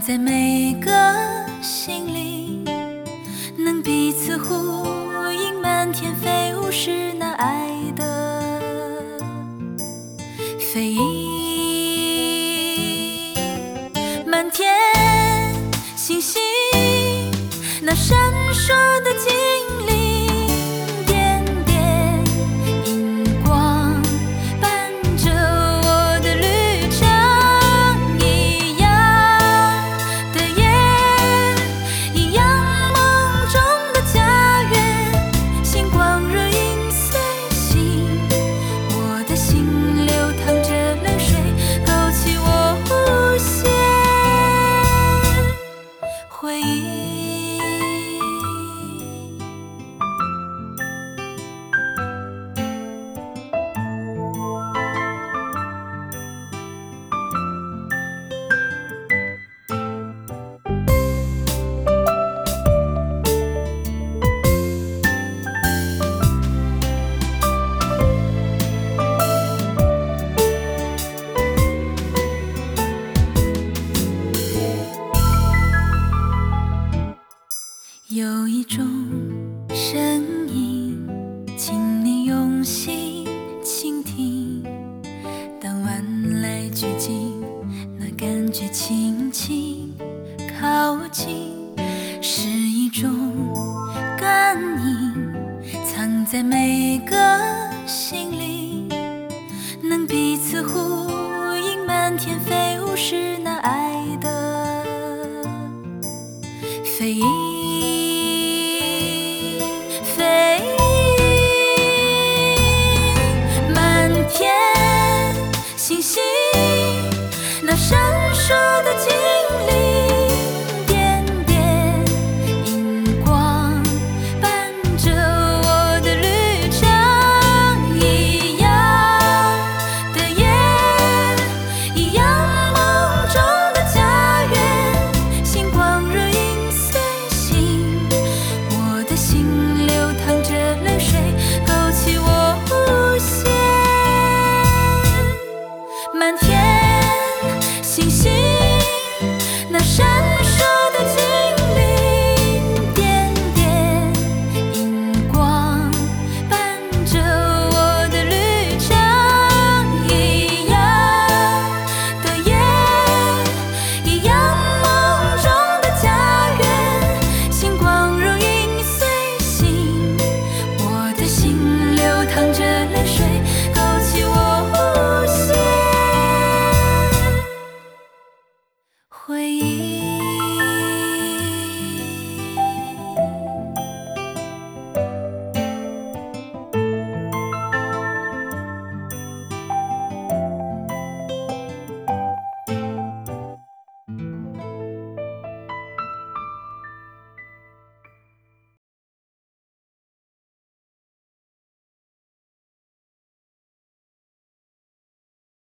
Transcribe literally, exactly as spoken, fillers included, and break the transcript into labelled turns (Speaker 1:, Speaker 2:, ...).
Speaker 1: 在每个心里，能彼此呼应，满天飞舞是那爱的飞翼。满天星星，那闪烁的精灵，点点荧光伴着我的旅程。一样的夜，一样梦中的家园，星光若影随形，我的心流淌着泪水，勾起我无限回忆。有一种声音，请你用心倾听。当晚来聚集，那感觉轻轻靠近，是一种感应，藏在每个心里，能彼此呼应，满天飞舞是那爱的飞翼。飞翼，满天星星，那闪烁